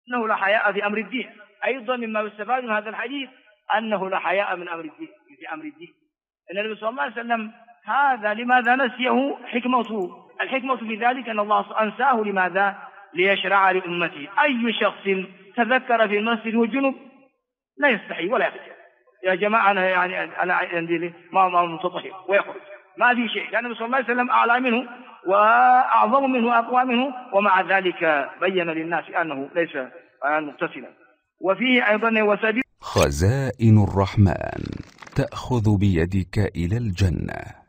أنه لا حياء في أمر الدين. أيضا مما يستفاد من هذا الحديث أنه لا حياء من أمر الدين في أمر الدين. أن النبي صلى الله عليه وسلم هذا لماذا نسيه؟ الحكمة في ذلك أن الله أنساه لماذا؟ ليشرع لأمته. أي شخص تذكر في المسجد والجنب لا يستحي ولا يخجل، يا جماعة أنا عندي ما متطهر ويخرج، ما في شيء، لأن النبي صلى الله عليه وسلم أعلى منه وأعظم منه وأقوى منه، ومع ذلك بين للناس أنه ليس مغتسلا. وفيه أيضا وسبيل خزائن الرحمن تأخذ بيدك إلى الجنة.